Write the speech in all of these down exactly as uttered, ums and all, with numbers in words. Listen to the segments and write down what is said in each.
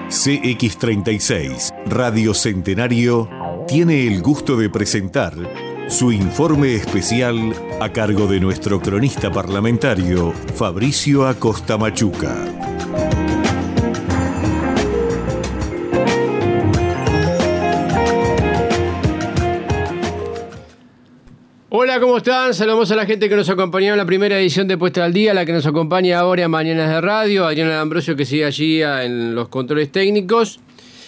C X treinta y seis, Radio Centenario, tiene el gusto de presentar su informe especial a cargo de nuestro cronista parlamentario, Fabricio Acosta Machuca. Hola, ¿cómo están? Saludamos a la gente que nos acompañó en la primera edición de Puesta al Día, la que nos acompaña ahora en Mañanas de Radio, Adrián Ambrosio, que sigue allí en los controles técnicos.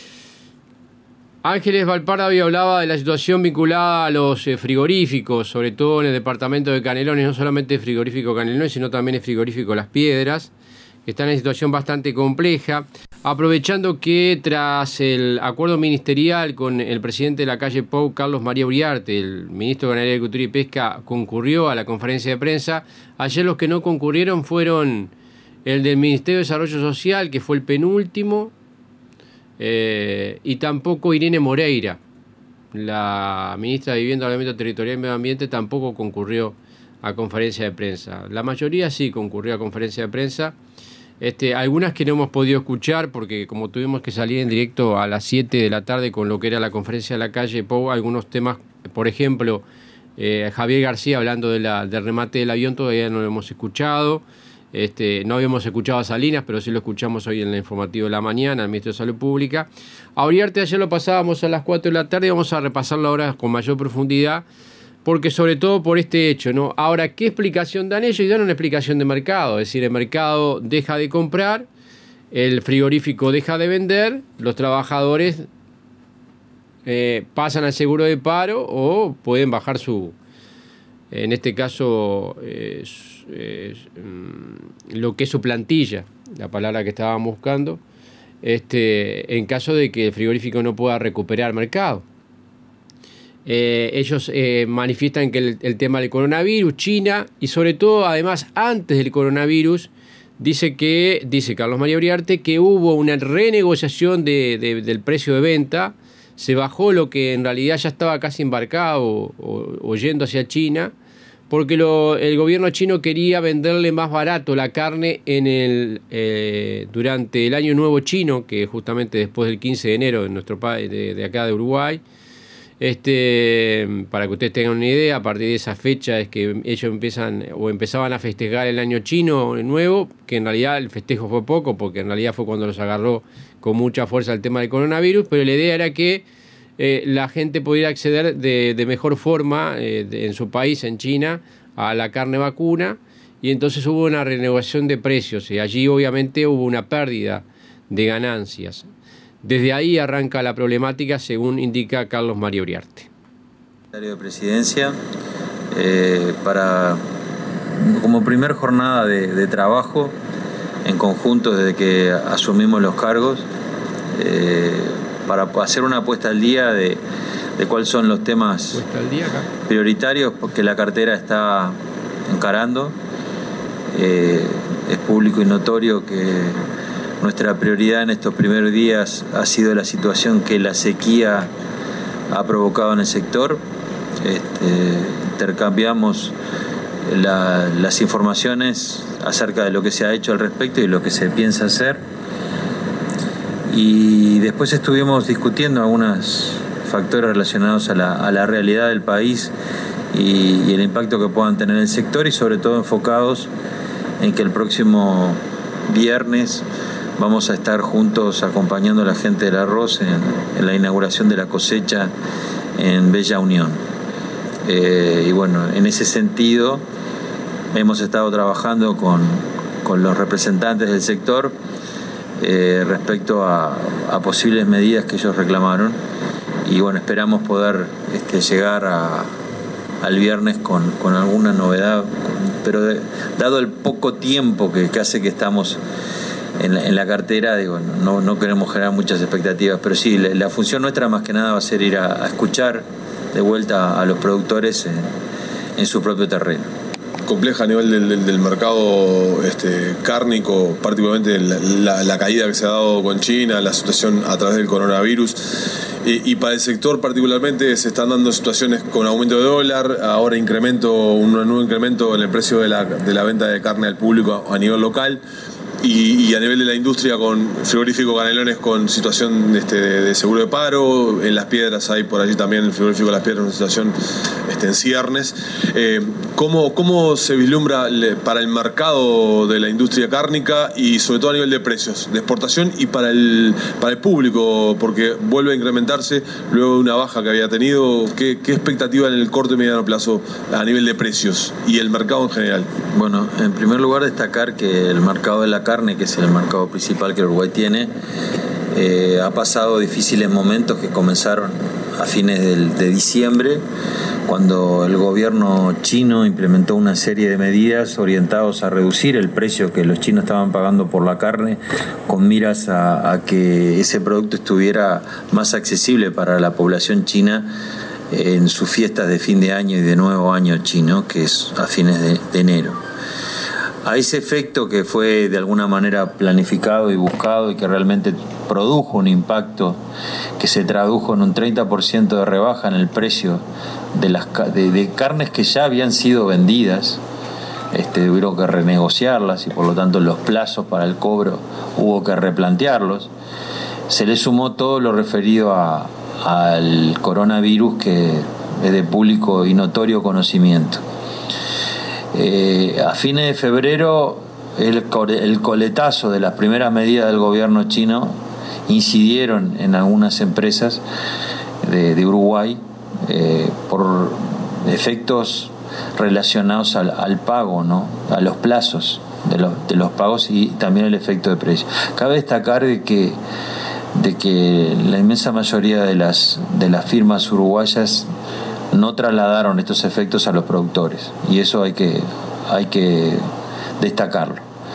Ángeles Valpárrabe hablaba de la situación vinculada a los frigoríficos, sobre todo en el departamento de Canelones, no solamente el frigorífico Canelones, sino también el frigorífico Las Piedras, que está en una situación bastante compleja, aprovechando que tras el acuerdo ministerial con el presidente de la calle Pou, Carlos María Uriarte, el ministro de Ganadería, Agricultura y Pesca, concurrió a la conferencia de prensa. Ayer los que no concurrieron fueron el del Ministerio de Desarrollo Social, que fue el penúltimo, eh, y tampoco Irene Moreira, la ministra de Vivienda, Ordenamiento Territorial y Medio Ambiente, tampoco concurrió a conferencia de prensa. La mayoría sí concurrió a conferencia de prensa. Este, algunas que no hemos podido escuchar porque como tuvimos que salir en directo a las siete de la tarde con lo que era la conferencia de la calle Pou, algunos temas, por ejemplo, eh, Javier García hablando de la, del remate del avión, todavía no lo hemos escuchado. Este, no habíamos escuchado a Salinas, pero sí lo escuchamos hoy en el informativo de la mañana, al ministro de Salud Pública. A Uriarte ayer lo pasábamos a las cuatro de la tarde, vamos a repasarlo ahora con mayor profundidad, porque sobre todo por este hecho, ¿no? Ahora, ¿qué explicación dan ellos? Y dan una explicación de mercado, es decir, el mercado deja de comprar, el frigorífico deja de vender, los trabajadores eh, pasan al seguro de paro o pueden bajar su, en este caso, eh, eh, lo que es su plantilla, la palabra que estábamos buscando, este, en caso de que el frigorífico no pueda recuperar mercado. Eh, ellos eh, manifiestan que el, el tema del coronavirus, China y sobre todo, además, antes del coronavirus, dice que dice Carlos María Uriarte que hubo una renegociación de, de, del precio de venta, se bajó lo que en realidad ya estaba casi embarcado o, o, o yendo hacia China, porque lo, el gobierno chino quería venderle más barato la carne en el eh, durante el Año Nuevo Chino, que justamente después del quince de enero en nuestro país, de, de acá de Uruguay. Este, para que ustedes tengan una idea, a partir de esa fecha es que ellos empiezan o empezaban a festejar el año chino nuevo, que en realidad el festejo fue poco, porque en realidad fue cuando los agarró con mucha fuerza el tema del coronavirus, pero la idea era que eh, la gente pudiera acceder de, de mejor forma eh, de, en su país, en China, a la carne vacuna, y entonces hubo una renegociación de precios, y allí obviamente hubo una pérdida de ganancias. Desde ahí arranca la problemática, según indica Carlos María Uriarte. Secretario de Presidencia, eh, para, como primer jornada de, de trabajo, en conjunto desde que asumimos los cargos, eh, para hacer una puesta al día de, de cuáles son los temas prioritarios que la cartera está encarando. Eh, es público y notorio que nuestra prioridad en estos primeros días ha sido la situación que la sequía ha provocado en el sector. Este, intercambiamos la, las informaciones acerca de lo que se ha hecho al respecto y lo que se piensa hacer. Y después estuvimos discutiendo algunos factores relacionados a la, a la realidad del país y, y el impacto que puedan tener en el sector, y sobre todo enfocados en que el próximo viernes vamos a estar juntos acompañando a la gente del arroz en, en la inauguración de la cosecha en Bella Unión. Eh, y bueno, en ese sentido hemos estado trabajando con, con los representantes del sector eh, respecto a, a posibles medidas que ellos reclamaron. Y bueno, esperamos poder este, llegar a, al viernes con, con alguna novedad, pero de, dado el poco tiempo que, que hace que estamos En la, en la cartera, digo, no, no queremos generar muchas expectativas, pero sí, la, la función nuestra más que nada va a ser ir a, a escuchar de vuelta a los productores en, en su propio terreno. Compleja a nivel del, del, del mercado este, cárnico, particularmente la, la, la caída que se ha dado con China, la situación a través del coronavirus. Y, y para el sector particularmente se están dando situaciones con aumento de dólar, ahora incremento, un nuevo incremento en el precio de la, de la venta de carne al público a nivel local. y, y a nivel de la industria con frigorífico Canelones con situación este, de, de seguro de paro. En Las Piedras hay por allí también el frigorífico Las Piedras, una situación este, en ciernes. Eh, ¿cómo, ¿Cómo se vislumbra le, para el mercado de la industria cárnica y sobre todo a nivel de precios, de exportación y para el, para el público? Porque vuelve a incrementarse luego de una baja que había tenido. ¿Qué, qué expectativa en el corto y mediano plazo a nivel de precios y el mercado en general? Bueno, en primer lugar destacar que el mercado de la carne, que es el mercado principal que Uruguay tiene, eh, ha pasado difíciles momentos que comenzaron a fines del, de diciembre, cuando el gobierno chino implementó una serie de medidas orientadas a reducir el precio que los chinos estaban pagando por la carne, con miras a, a que ese producto estuviera más accesible para la población china en sus fiestas de fin de año y de nuevo año chino, que es a fines de, de enero. A ese efecto, que fue de alguna manera planificado y buscado y que realmente produjo un impacto que se tradujo en un treinta por ciento de rebaja en el precio de las de, de carnes que ya habían sido vendidas, este, tuvieron que renegociarlas y por lo tanto los plazos para el cobro hubo que replantearlos. Se le sumó todo lo referido a al coronavirus, que es de público y notorio conocimiento. Eh, a fines de febrero, el, el coletazo de las primeras medidas del gobierno chino incidieron en algunas empresas de, de Uruguay eh, por efectos relacionados al, al pago, ¿no? A los plazos de los, de los pagos y también el efecto de precio. Cabe destacar de que de que la inmensa mayoría de las, de las firmas uruguayas no trasladaron estos efectos a los productores, y eso hay que, hay que destacarlo.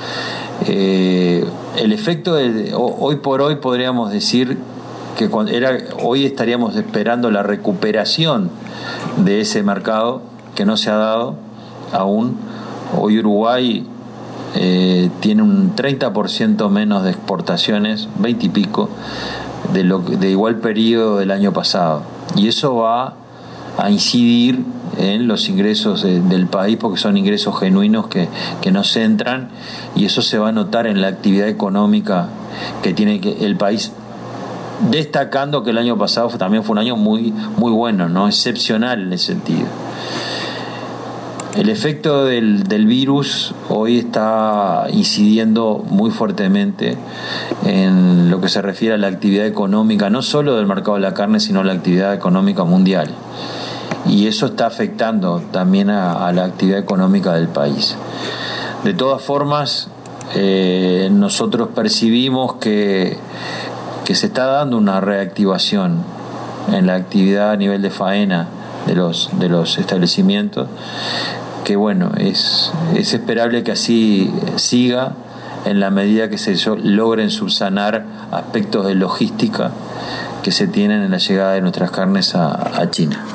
Eh, el efecto de, hoy por hoy podríamos decir que cuando era, hoy estaríamos esperando la recuperación de ese mercado que no se ha dado aún. Hoy Uruguay Eh, tiene un treinta por ciento menos de exportaciones, veinte y pico, de, lo, de igual periodo del año pasado. Y eso va a incidir en los ingresos de, del país, porque son ingresos genuinos que, que nos entran, y eso se va a notar en la actividad económica que tiene que el país, destacando que el año pasado fue, también fue un año muy, muy bueno, ¿no? Excepcional en ese sentido. El efecto del, del virus hoy está incidiendo muy fuertemente en lo que se refiere a la actividad económica, no solo del mercado de la carne, sino la actividad económica mundial. Y eso está afectando también a, a la actividad económica del país. De todas formas, eh, nosotros percibimos que, que se está dando una reactivación en la actividad a nivel de faena de los, de los establecimientos, que bueno, es, es esperable que así siga en la medida que se logren subsanar aspectos de logística que se tienen en la llegada de nuestras carnes a, a China.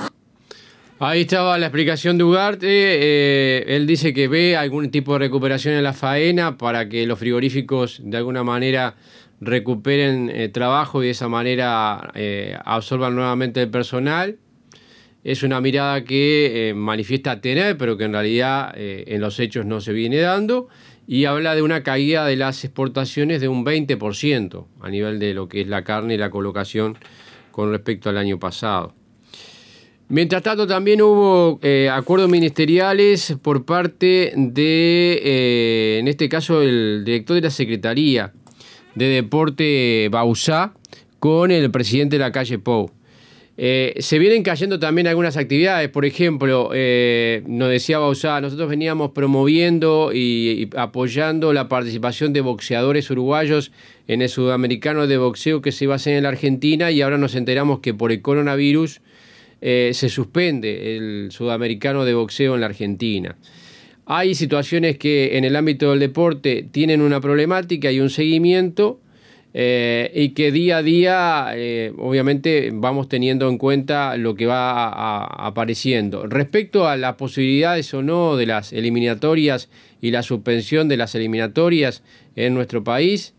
Ahí estaba la explicación de Ugarte. Eh, él dice que ve algún tipo de recuperación en la faena para que los frigoríficos de alguna manera recuperen eh, trabajo y de esa manera eh, absorban nuevamente el personal. Es una mirada que eh, manifiesta tener, pero que en realidad eh, en los hechos no se viene dando, y habla de una caída de las exportaciones de un veinte por ciento a nivel de lo que es la carne y la colocación con respecto al año pasado. Mientras tanto, también hubo eh, acuerdos ministeriales por parte de, eh, en este caso, el director de la Secretaría de Deporte, Bauzá, con el presidente de la calle Pou. Eh, se vienen cayendo también algunas actividades. Por ejemplo, eh, nos decía Bauzá, nosotros veníamos promoviendo y, y apoyando la participación de boxeadores uruguayos en el sudamericano de boxeo que se iba a hacer en la Argentina, y ahora nos enteramos que por el coronavirus eh, se suspende el sudamericano de boxeo en la Argentina. Hay situaciones que en el ámbito del deporte tienen una problemática y un seguimiento, Eh, y que día a día eh, obviamente vamos teniendo en cuenta lo que va a, a, apareciendo. Respecto a las posibilidades o no de las eliminatorias y la suspensión de las eliminatorias en nuestro país,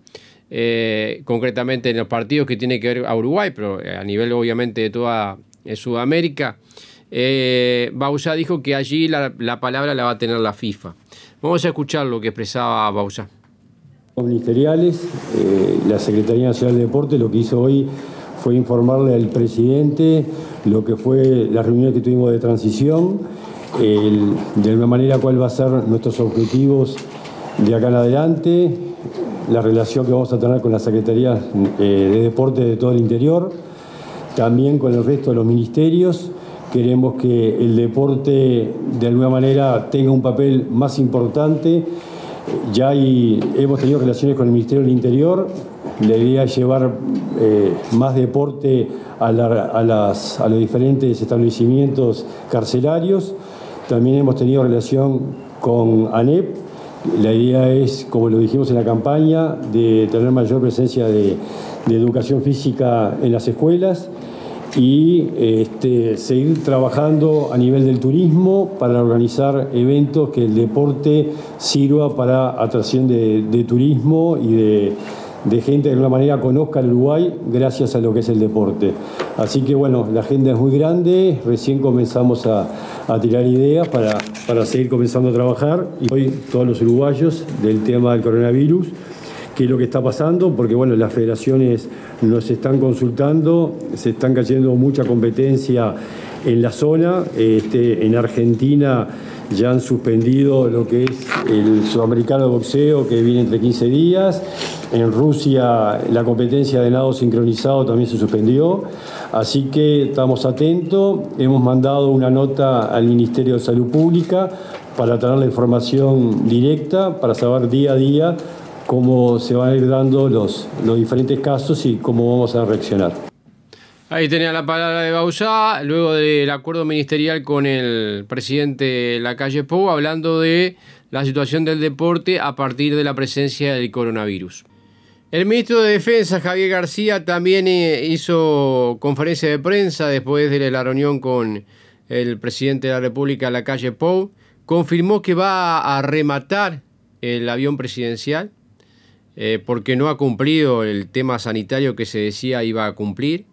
eh, concretamente en los partidos que tienen que ver a Uruguay, pero a nivel obviamente de toda eh, Sudamérica, eh, Bauzá dijo que allí la, la palabra la va a tener la FIFA. Vamos a escuchar lo que expresaba Bauzá. Ministeriales, eh, la Secretaría Nacional de Deporte lo que hizo hoy fue informarle al presidente lo que fue la reunión que tuvimos de transición, el, de alguna manera cuál va a ser nuestros objetivos de acá en adelante, la relación que vamos a tener con la Secretaría eh, de Deporte de todo el interior, también con el resto de los ministerios. Queremos que el deporte de alguna manera tenga un papel más importante. Ya hay, hemos tenido relaciones con el Ministerio del Interior. La idea es llevar eh, más deporte a, la, a, las, a los diferentes establecimientos carcelarios. También hemos tenido relación con ANEP. La idea es, como lo dijimos en la campaña, de tener mayor presencia de, de educación física en las escuelas y este, seguir trabajando a nivel del turismo para organizar eventos que el deporte sirva para atracción de, de turismo y de, de gente que de alguna manera conozca el Uruguay gracias a lo que es el deporte. Así que bueno, la agenda es muy grande, recién comenzamos a, a tirar ideas para, para seguir comenzando a trabajar y hoy todos los uruguayos del tema del coronavirus, qué es lo que está pasando, porque bueno, las federaciones nos están consultando, se están cayendo mucha competencia en la zona. Este, en Argentina ya han suspendido lo que es el sudamericano de boxeo, que viene entre quince días. En Rusia la competencia de nado sincronizado también se suspendió. Así que estamos atentos. Hemos mandado una nota al Ministerio de Salud Pública para tener la información directa, para saber día a día cómo se van a ir dando los, los diferentes casos y cómo vamos a reaccionar. Ahí tenía la palabra de Bauzá, luego del acuerdo ministerial con el presidente Lacalle Pou, hablando de la situación del deporte a partir de la presencia del coronavirus. El ministro de Defensa, Javier García, también hizo conferencia de prensa después de la reunión con el presidente de la República, Lacalle Pou. Confirmó que va a rematar el avión presidencial, Eh, porque no ha cumplido el tema sanitario que se decía iba a cumplir,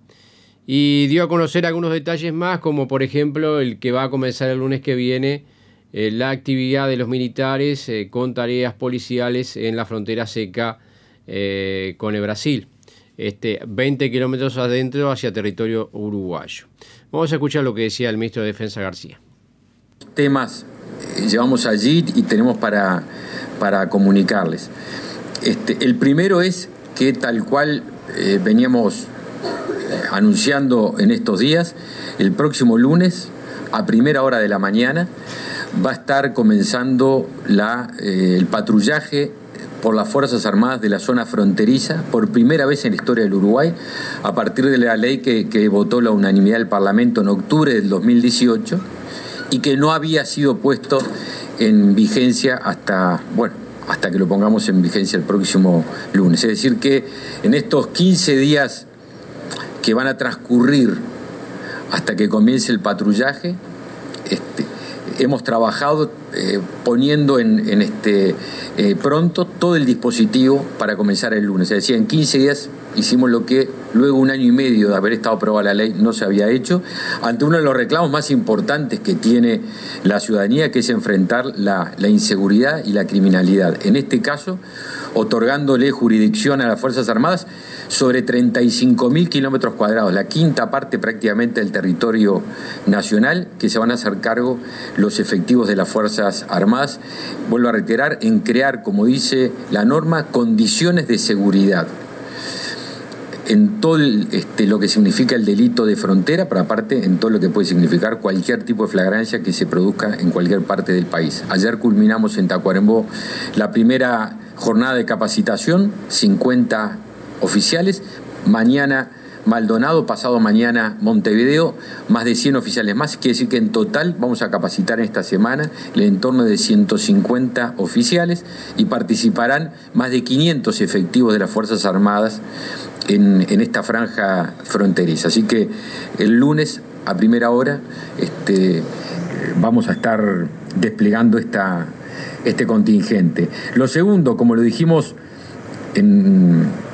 y dio a conocer algunos detalles más, como por ejemplo el que va a comenzar el lunes que viene eh, la actividad de los militares eh, con tareas policiales en la frontera seca eh, con el Brasil, este, veinte kilómetros adentro hacia territorio uruguayo. Vamos a escuchar lo que decía el ministro de Defensa García. Temas eh, llevamos allí y tenemos para, para comunicarles. Este, el primero es que tal cual eh, veníamos eh, anunciando en estos días, el próximo lunes a primera hora de la mañana va a estar comenzando la, eh, el patrullaje por las Fuerzas Armadas de la zona fronteriza por primera vez en la historia del Uruguay, a partir de la ley que, que votó la unanimidad del Parlamento en octubre del dos mil dieciocho y que no había sido puesto en vigencia hasta, bueno, hasta que lo pongamos en vigencia el próximo lunes. Es decir que en estos quince días que van a transcurrir hasta que comience el patrullaje, este, hemos trabajado eh, poniendo en, en este eh, pronto todo el dispositivo para comenzar el lunes. Es decir, en quince días hicimos lo que luego un año y medio de haber estado aprobada la ley no se había hecho, ante uno de los reclamos más importantes que tiene la ciudadanía, que es enfrentar la, la inseguridad y la criminalidad. En este caso, otorgándole jurisdicción a las Fuerzas Armadas sobre treinta y cinco mil kilómetros cuadrados, la quinta parte prácticamente del territorio nacional, que se van a hacer cargo los efectivos de las Fuerzas Armadas. Vuelvo a reiterar, en crear, como dice la norma, condiciones de seguridad en todo el, este, lo que significa el delito de frontera, pero aparte en todo lo que puede significar cualquier tipo de flagrancia que se produzca en cualquier parte del país. Ayer culminamos en Tacuarembó la primera jornada de capacitación, cincuenta oficiales, mañana Maldonado, pasado mañana Montevideo, más de cien oficiales más. Quiere decir que en total vamos a capacitar en esta semana el entorno de ciento cincuenta oficiales y participarán más de quinientos efectivos de las Fuerzas Armadas en, en esta franja fronteriza. Así que el lunes a primera hora este, vamos a estar desplegando esta, este contingente. Lo segundo, como lo dijimos en...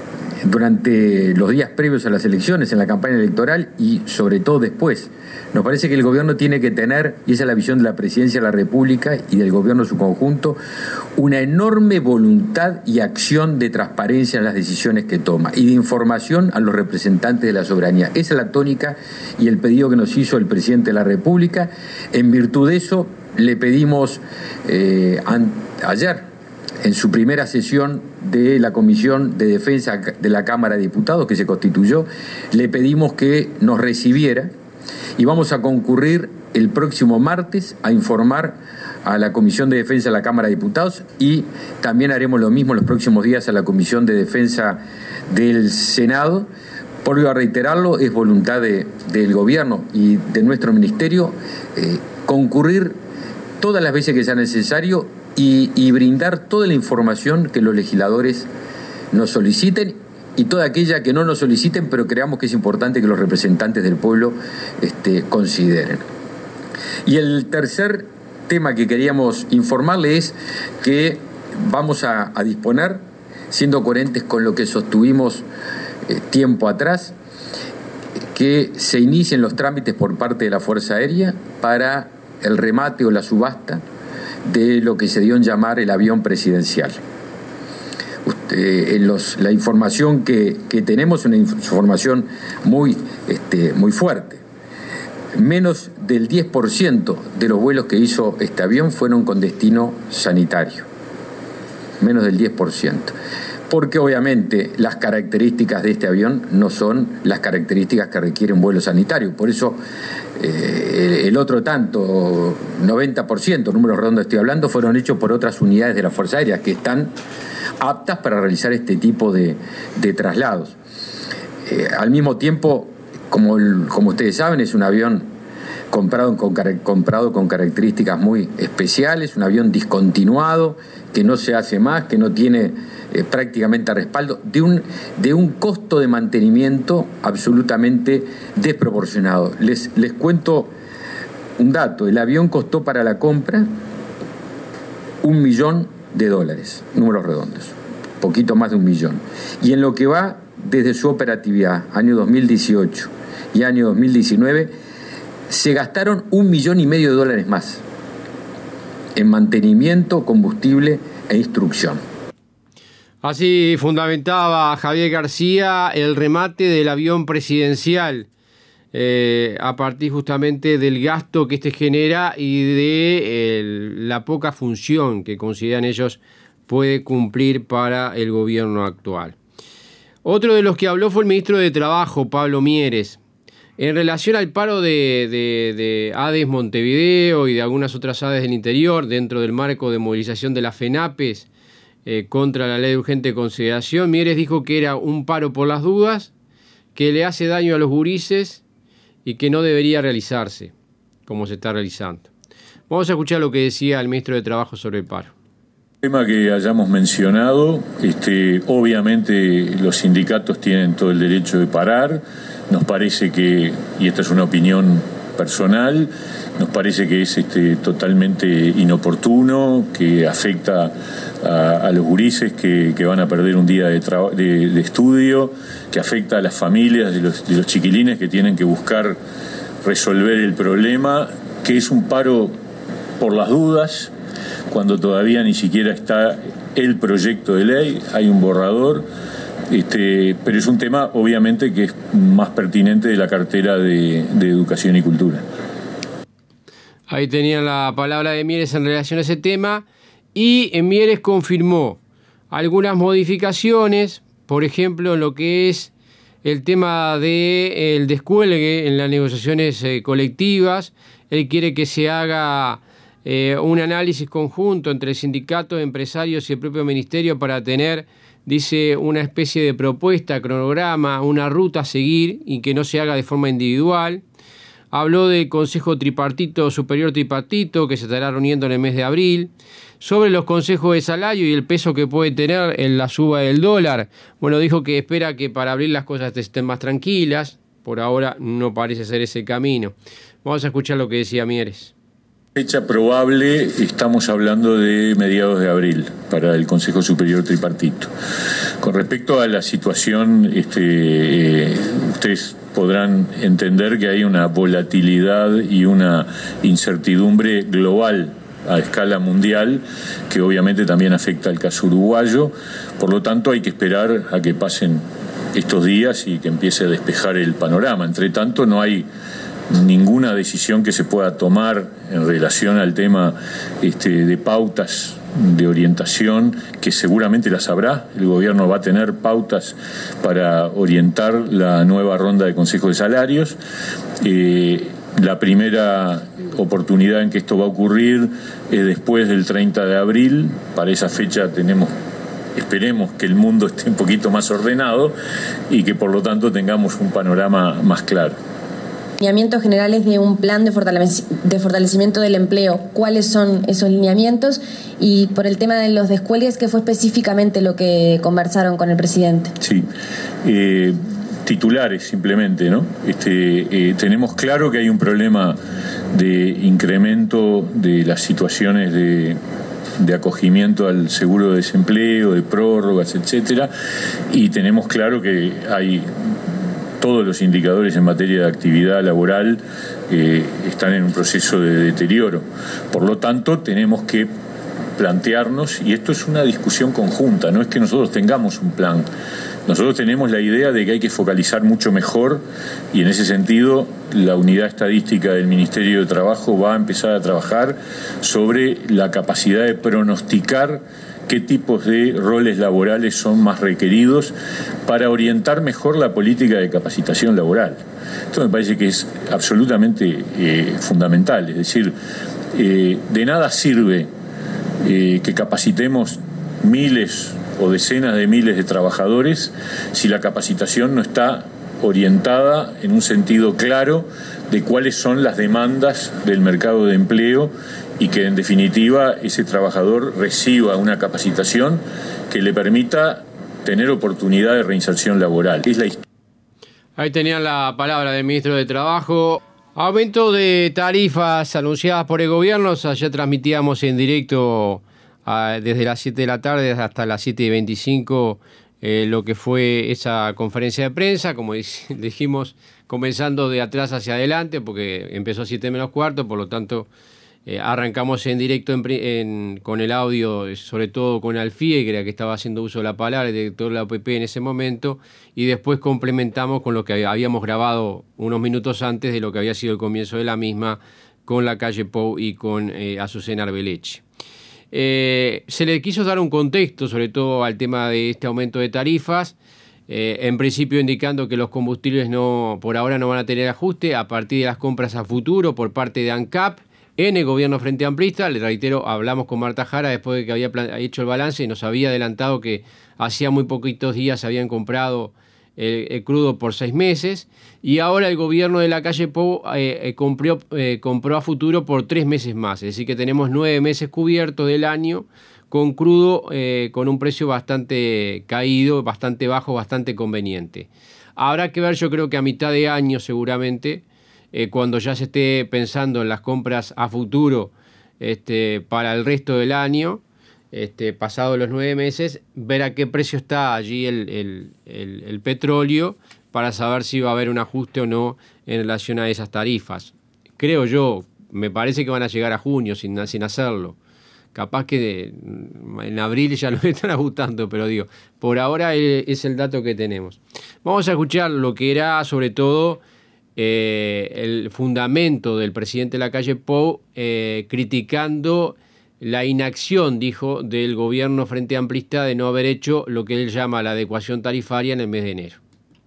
durante los días previos a las elecciones, en la campaña electoral y sobre todo después. Nos parece que el gobierno tiene que tener, y esa es la visión de la Presidencia de la República y del gobierno en su conjunto, una enorme voluntad y acción de transparencia en las decisiones que toma y de información a los representantes de la soberanía. Esa es la tónica y el pedido que nos hizo el presidente de la República. En virtud de eso, le pedimos eh, an- ayer, en su primera sesión de la Comisión de Defensa de la Cámara de Diputados, que se constituyó, le pedimos que nos recibiera y vamos a concurrir el próximo martes a informar a la Comisión de Defensa de la Cámara de Diputados y también haremos lo mismo los próximos días a la Comisión de Defensa del Senado. Por a reiterarlo, es voluntad de, del Gobierno y de nuestro Ministerio eh, concurrir todas las veces que sea necesario y, y brindar toda la información que los legisladores nos soliciten y toda aquella que no nos soliciten, pero creamos que es importante que los representantes del pueblo este, consideren. Y el tercer tema que queríamos informarle es que vamos a, a disponer, siendo coherentes con lo que sostuvimos eh, tiempo atrás, que se inicien los trámites por parte de la Fuerza Aérea para el remate o la subasta de lo que se dio en llamar el avión presidencial. Usted, en los, la información que, que tenemos es una información muy, este, muy fuerte. Menos del diez por ciento de los vuelos que hizo este avión fueron con destino sanitario. Menos del diez por ciento. Porque obviamente las características de este avión no son las características que requiere un vuelo sanitario. Por eso eh, el, el otro tanto, noventa por ciento, números redondos estoy hablando, fueron hechos por otras unidades de la Fuerza Aérea que están aptas para realizar este tipo de, de traslados. Eh, al mismo tiempo, como, el, como ustedes saben, es un avión comprado con, comprado con características muy especiales, un avión discontinuado, que no se hace más, que no tiene eh, prácticamente respaldo, de un, de un costo de mantenimiento absolutamente desproporcionado. Les, les cuento un dato, el avión costó para la compra un millón de dólares, números redondos, poquito más de un millón. Y en lo que va desde su operatividad, año dos mil dieciocho y año dos mil diecinueve, se gastaron un millón y medio de dólares más en mantenimiento, combustible e instrucción. Así fundamentaba Javier García el remate del avión presidencial eh, a partir justamente del gasto que este genera y de el, la poca función que consideran ellos puede cumplir para el gobierno actual. Otro de los que habló fue el ministro de Trabajo, Pablo Mieres. En relación al paro de, de, de ADES Montevideo y de algunas otras ADES del interior, dentro del marco de movilización de las FENAPES eh, contra la ley de urgente consideración, Mieres dijo que era un paro por las dudas, que le hace daño a los gurises y que no debería realizarse, como se está realizando. Vamos a escuchar lo que decía el ministro de Trabajo sobre el paro. El tema que hayamos mencionado, este, obviamente los sindicatos tienen todo el derecho de parar. Nos parece que, y esta es una opinión personal, nos parece que es este, totalmente inoportuno, que afecta a, a los gurises que, que van a perder un día de, traba, de, de estudio, que afecta a las familias de los, de los chiquilines que tienen que buscar resolver el problema, que es un paro por las dudas, cuando todavía ni siquiera está el proyecto de ley, hay un borrador. Este, pero es un tema, obviamente, que es más pertinente de la cartera de, de Educación y Cultura. Ahí tenían la palabra de Mieres en relación a ese tema, y Mieres confirmó algunas modificaciones, por ejemplo, en lo que es el tema del descuelgue en las negociaciones eh, colectivas. Él quiere que se haga eh, un análisis conjunto entre sindicatos, empresarios y el propio ministerio para tener, dice, una especie de propuesta, cronograma, una ruta a seguir y que no se haga de forma individual. Habló del Consejo Tripartito, Superior Tripartito, que se estará reuniendo en el mes de abril. Sobre los consejos de salario y el peso que puede tener en la suba del dólar. Bueno, dijo que espera que para abril las cosas estén más tranquilas. Por ahora no parece ser ese el camino. Vamos a escuchar lo que decía Mieres. Fecha probable, estamos hablando de mediados de abril para el Consejo Superior Tripartito. Con respecto a la situación, este, eh, ustedes podrán entender que hay una volatilidad y una incertidumbre global a escala mundial que obviamente también afecta al caso uruguayo. Por lo tanto, hay que esperar a que pasen estos días y que empiece a despejar el panorama. Entre tanto, no hay ninguna decisión que se pueda tomar en relación al tema este, de pautas de orientación, que seguramente las habrá. El gobierno va a tener pautas para orientar la nueva ronda de Consejo de Salarios. Eh, la primera oportunidad en que esto va a ocurrir es después del treinta de abril. Para esa fecha tenemos, esperemos que el mundo esté un poquito más ordenado y que por lo tanto tengamos un panorama más claro. Lineamientos generales de un plan de, fortalec- de fortalecimiento del empleo. ¿Cuáles son esos lineamientos? Y por el tema de los descuelgues, ¿qué fue específicamente lo que conversaron con el presidente? Sí, eh, titulares simplemente, ¿no? Este, eh, tenemos claro que hay un problema de incremento de las situaciones de, de acogimiento al seguro de desempleo, de prórrogas, etcétera, y tenemos claro que hay todos los indicadores en materia de actividad laboral eh, están en un proceso de deterioro. Por lo tanto, tenemos que plantearnos, y esto es una discusión conjunta, no es que nosotros tengamos un plan. Nosotros tenemos la idea de que hay que focalizar mucho mejor, y en ese sentido la unidad estadística del Ministerio de Trabajo va a empezar a trabajar sobre la capacidad de pronosticar qué tipos de roles laborales son más requeridos para orientar mejor la política de capacitación laboral. Esto me parece que es absolutamente eh, fundamental. Es decir, eh, de nada sirve eh, que capacitemos miles o decenas de miles de trabajadores si la capacitación no está orientada en un sentido claro de cuáles son las demandas del mercado de empleo, y que en definitiva ese trabajador reciba una capacitación que le permita tener oportunidad de reinserción laboral. Es la historia. Ahí tenían la palabra del ministro de Trabajo. Aumento de tarifas anunciadas por el gobierno. Ayer transmitíamos en directo a, desde las siete de la tarde hasta las siete y veinticinco eh, lo que fue esa conferencia de prensa, como dijimos, comenzando de atrás hacia adelante, porque empezó a siete menos cuarto, por lo tanto Eh, arrancamos en directo en, en, con el audio, sobre todo con Alfie, que era que estaba haciendo uso de la palabra, el director de la O P P en ese momento, y después complementamos con lo que habíamos grabado unos minutos antes de lo que había sido el comienzo de la misma, con la calle Pou y con eh, Azucena Arbeleche. Eh, se le quiso dar un contexto, sobre todo al tema de este aumento de tarifas, eh, en principio indicando que los combustibles no, por ahora no van a tener ajuste a partir de las compras a futuro por parte de ANCAP, en el gobierno Frente Amplista. Le reitero, hablamos con Marta Jara después de que había hecho el balance y nos había adelantado que hacía muy poquitos días habían comprado el, el crudo por seis meses, y ahora el gobierno de la calle Pou eh, eh, compró, eh, compró a futuro por tres meses más, es decir que tenemos nueve meses cubiertos del año con crudo eh, con un precio bastante caído, bastante bajo, bastante conveniente. Habrá que ver, yo creo que a mitad de año seguramente, Eh, cuando ya se esté pensando en las compras a futuro este, para el resto del año, este, pasados los nueve meses, ver a qué precio está allí el, el, el, el petróleo para saber si va a haber un ajuste o no en relación a esas tarifas. Creo yo, me parece que van a llegar a junio sin, sin hacerlo. Capaz que de, en abril ya lo están ajustando, pero digo, por ahora es el dato que tenemos. Vamos a escuchar lo que era sobre todo Eh, el fundamento del presidente de la calle Pou, eh, criticando la inacción, dijo, del gobierno Frente Amplista de no haber hecho lo que él llama la adecuación tarifaria en el mes de enero.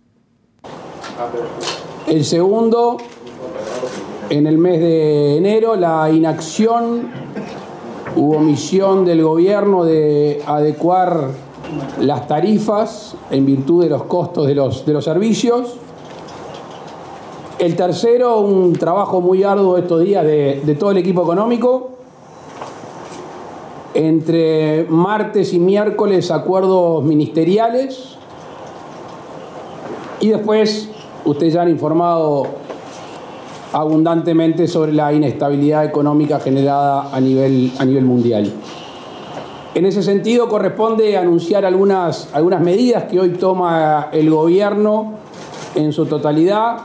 El segundo, en el mes de enero, la inacción u omisión del gobierno de adecuar las tarifas en virtud de los costos de los, de los servicios. El tercero, un trabajo muy arduo estos días de, de todo el equipo económico. Entre martes y miércoles, acuerdos ministeriales. Y después, ustedes ya han informado abundantemente sobre la inestabilidad económica generada a nivel, a nivel mundial. En ese sentido, corresponde anunciar algunas, algunas medidas que hoy toma el gobierno en su totalidad.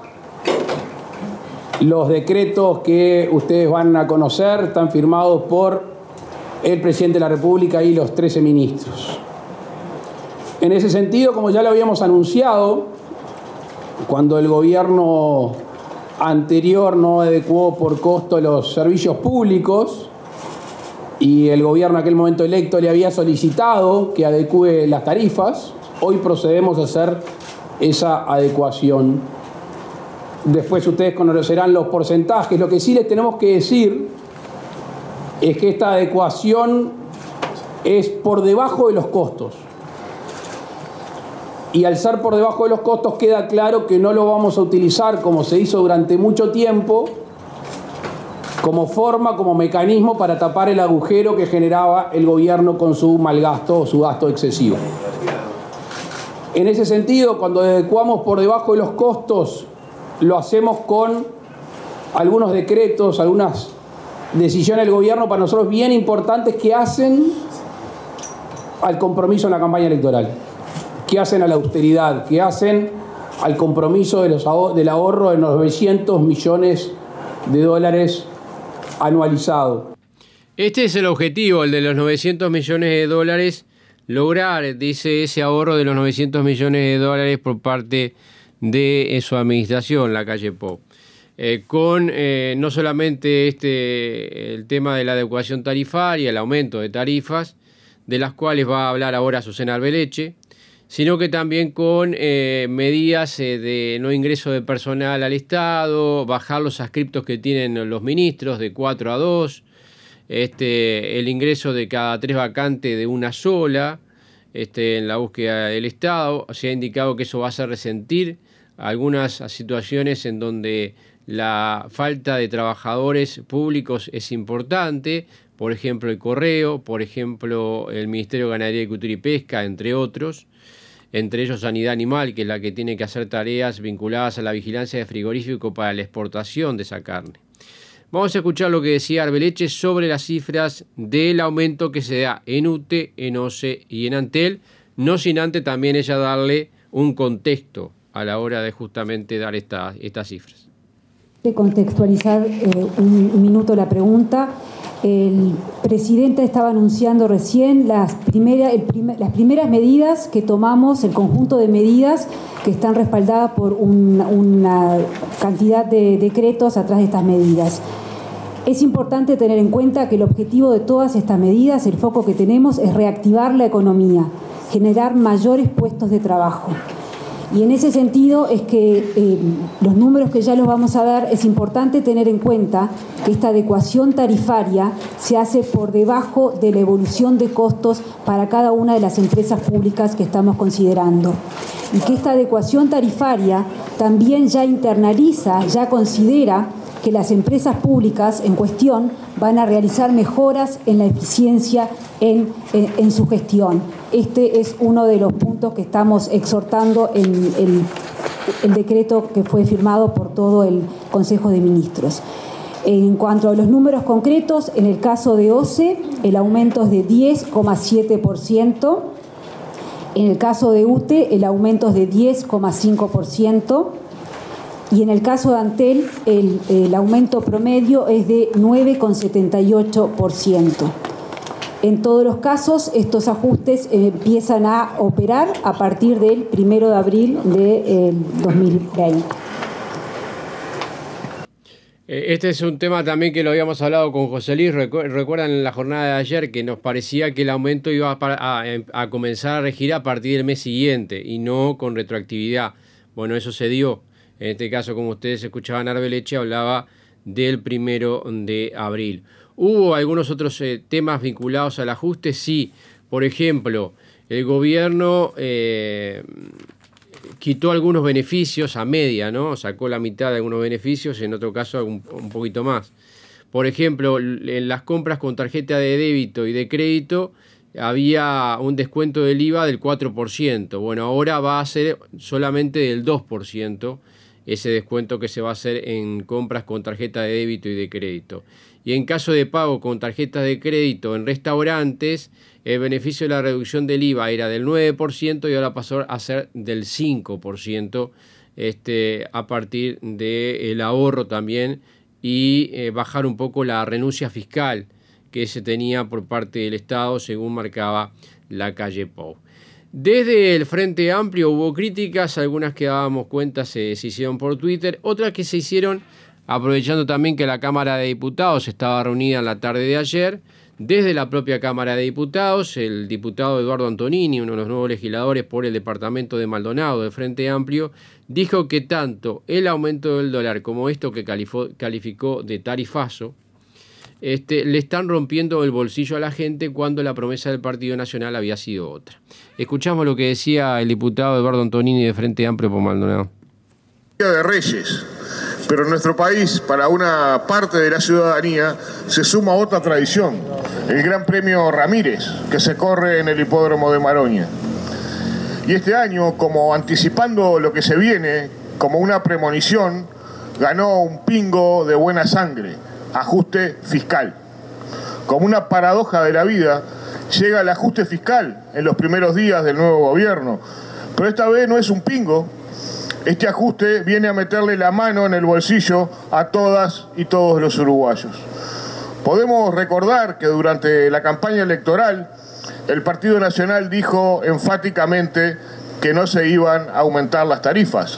Los decretos que ustedes van a conocer están firmados por el presidente de la República y los trece ministros. En ese sentido, como ya lo habíamos anunciado, cuando el gobierno anterior no adecuó por costo los servicios públicos y el gobierno en aquel momento electo le había solicitado que adecúe las tarifas, hoy procedemos a hacer esa adecuación. Después ustedes conocerán los porcentajes. Lo que sí les tenemos que decir es que esta adecuación es por debajo de los costos. Y al ser por debajo de los costos queda claro que no lo vamos a utilizar como se hizo durante mucho tiempo, como forma, como mecanismo para tapar el agujero que generaba el gobierno con su mal gasto o su gasto excesivo. En ese sentido, cuando adecuamos por debajo de los costos, lo hacemos con algunos decretos, algunas decisiones del gobierno para nosotros bien importantes que hacen al compromiso en la campaña electoral, que hacen a la austeridad, que hacen al compromiso de los ahor- del ahorro de novecientos millones de dólares anualizado. Este es el objetivo, el de los novecientos millones de dólares, lograr, dice, ese ahorro de los novecientos millones de dólares por parte de su administración, la calle Pou. Eh, con eh, no solamente este el tema de la adecuación tarifaria, el aumento de tarifas, de las cuales va a hablar ahora Azucena Arbeleche, sino que también con eh, medidas eh, de no ingreso de personal al Estado, bajar los adscriptos que tienen los ministros de cuatro a dos, este, el ingreso de cada tres vacantes de una sola este, en la búsqueda del Estado. Se ha indicado que eso va a hacer resentir algunas situaciones en donde la falta de trabajadores públicos es importante, por ejemplo el Correo, por ejemplo el Ministerio de Ganadería, Agricultura y Pesca, entre otros, entre ellos Sanidad Animal, que es la que tiene que hacer tareas vinculadas a la vigilancia de frigorífico para la exportación de esa carne. Vamos a escuchar lo que decía Arbeleche sobre las cifras del aumento que se da en U T E, en O C E y en Antel, no sin antes también ella darle un contexto a la hora de justamente dar esta, estas cifras. De contextualizar eh, un minuto la pregunta, el presidente estaba anunciando recién las, primera, el primer, las primeras medidas que tomamos, el conjunto de medidas que están respaldadas por un, una cantidad de decretos atrás de estas medidas. Es importante tener en cuenta que el objetivo de todas estas medidas, el foco que tenemos, es reactivar la economía, generar mayores puestos de trabajo. Y en ese sentido es que eh, los números que ya los vamos a dar, es importante tener en cuenta que esta adecuación tarifaria se hace por debajo de la evolución de costos para cada una de las empresas públicas que estamos considerando. Y que esta adecuación tarifaria también ya internaliza, ya considera que las empresas públicas en cuestión van a realizar mejoras en la eficiencia en, en, en su gestión. Este es uno de los puntos que estamos exhortando en el, el decreto que fue firmado por todo el Consejo de Ministros. En cuanto a los números concretos, en el caso de O C E, el aumento es de diez coma siete por ciento. En el caso de U T E, el aumento es de diez coma cinco por ciento. Y en el caso de Antel, el, el aumento promedio es de nueve coma setenta y ocho por ciento. En todos los casos, estos ajustes eh, empiezan a operar a partir del primero de abril de eh, dos mil veinte. Este es un tema también que lo habíamos hablado con José Luis. Recuerdan en la jornada de ayer que nos parecía que el aumento iba a, a, a comenzar a regir a partir del mes siguiente y no con retroactividad. Bueno, eso se dio. En este caso, como ustedes escuchaban, Arbeleche hablaba del primero de abril. ¿Hubo algunos otros eh, temas vinculados al ajuste? Sí. Por ejemplo, el gobierno eh, quitó algunos beneficios a media, ¿no? Sacó la mitad de algunos beneficios, en otro caso un, un poquito más. Por ejemplo, en las compras con tarjeta de débito y de crédito había un descuento del I V A del cuatro por ciento. Bueno, ahora va a ser solamente del dos por ciento. ese descuento que se va a hacer en compras con tarjeta de débito y de crédito. Y en caso de pago con tarjetas de crédito en restaurantes, el beneficio de la reducción del I V A era del nueve por ciento y ahora pasó a ser del cinco por ciento este, a partir del ahorro también y eh, bajar un poco la renuncia fiscal que se tenía por parte del Estado, según marcaba la calle Pou. Desde el Frente Amplio hubo críticas, algunas que dábamos cuenta se, se hicieron por Twitter, otras que se hicieron aprovechando también que la Cámara de Diputados estaba reunida en la tarde de ayer. Desde la propia Cámara de Diputados, el diputado Eduardo Antonini, uno de los nuevos legisladores por el departamento de Maldonado del Frente Amplio, dijo que tanto el aumento del dólar como esto que calificó, calificó de tarifazo, Este, le están rompiendo el bolsillo a la gente cuando la promesa del Partido Nacional había sido otra. Escuchamos lo que decía el diputado Eduardo Antonini de Frente Amplio por Maldonado. De Reyes, pero en nuestro país, para una parte de la ciudadanía, se suma otra tradición, el Gran Premio Ramírez, que se corre en el hipódromo de Maroña. Y este año, como anticipando lo que se viene, como una premonición, ganó un pingo de buena sangre: ajuste fiscal. Como una paradoja de la vida, llega el ajuste fiscal en los primeros días del nuevo gobierno, pero esta vez no es un pingo. Este ajuste viene a meterle la mano en el bolsillo a todas y todos los uruguayos. Podemos recordar que durante la campaña electoral el Partido Nacional dijo enfáticamente que no se iban a aumentar las tarifas.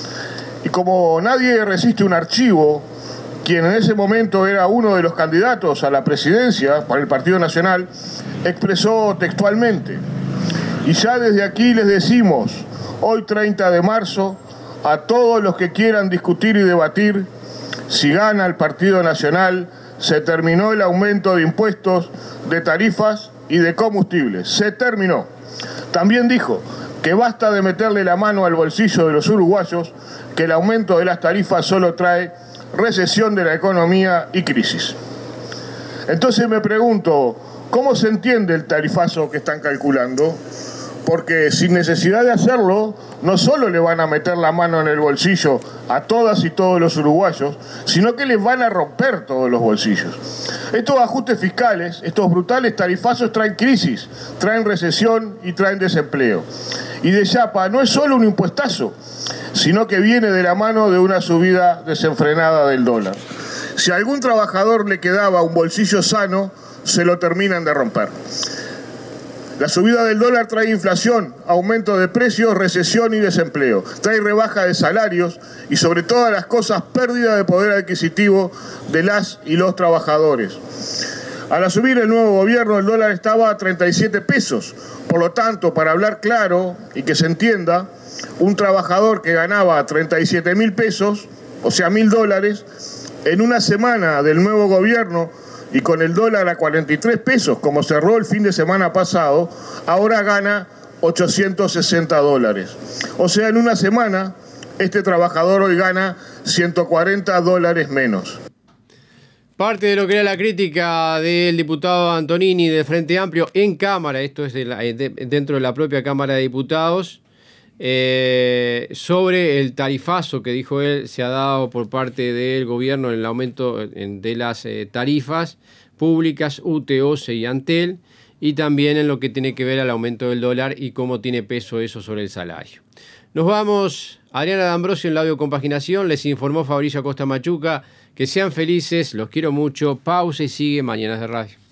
Y como nadie resiste un archivo, quien en ese momento era uno de los candidatos a la presidencia por el Partido Nacional, expresó textualmente: y ya desde aquí les decimos, hoy treinta de marzo, a todos los que quieran discutir y debatir, si gana el Partido Nacional, se terminó el aumento de impuestos, de tarifas y de combustibles. Se terminó. También dijo que basta de meterle la mano al bolsillo de los uruguayos, que el aumento de las tarifas solo trae recesión de la economía y crisis. Entonces me pregunto, ¿cómo se entiende el tarifazo que están calculando? Porque sin necesidad de hacerlo, no solo le van a meter la mano en el bolsillo a todas y todos los uruguayos, sino que les van a romper todos los bolsillos. Estos ajustes fiscales, estos brutales tarifazos traen crisis, traen recesión y traen desempleo. Y de chapa no es solo un impuestazo, sino que viene de la mano de una subida desenfrenada del dólar. Si a algún trabajador le quedaba un bolsillo sano, se lo terminan de romper. La subida del dólar trae inflación, aumento de precios, recesión y desempleo. Trae rebaja de salarios y, sobre todas las cosas, pérdida de poder adquisitivo de las y los trabajadores. Al asumir el nuevo gobierno, el dólar estaba a treinta y siete pesos. Por lo tanto, para hablar claro y que se entienda, un trabajador que ganaba treinta y siete mil pesos, o sea, mil dólares, en una semana del nuevo gobierno, y con el dólar a cuarenta y tres pesos, como cerró el fin de semana pasado, ahora gana ochocientos sesenta dólares. O sea, en una semana, este trabajador hoy gana ciento cuarenta dólares menos. Parte de lo que era la crítica del diputado Antonini del Frente Amplio en Cámara, esto es de la, de, dentro de la propia Cámara de Diputados, eh, sobre el tarifazo que dijo él se ha dado por parte del gobierno en el aumento de las eh, tarifas públicas, U T E, O C E y Antel, y también en lo que tiene que ver al aumento del dólar y cómo tiene peso eso sobre el salario. Nos vamos. Adriana D'Ambrosio en la audio compaginación, les informó Fabricio Acosta Machuca. Que sean felices, los quiero mucho. Pausa y sigue Mañanas de Radio.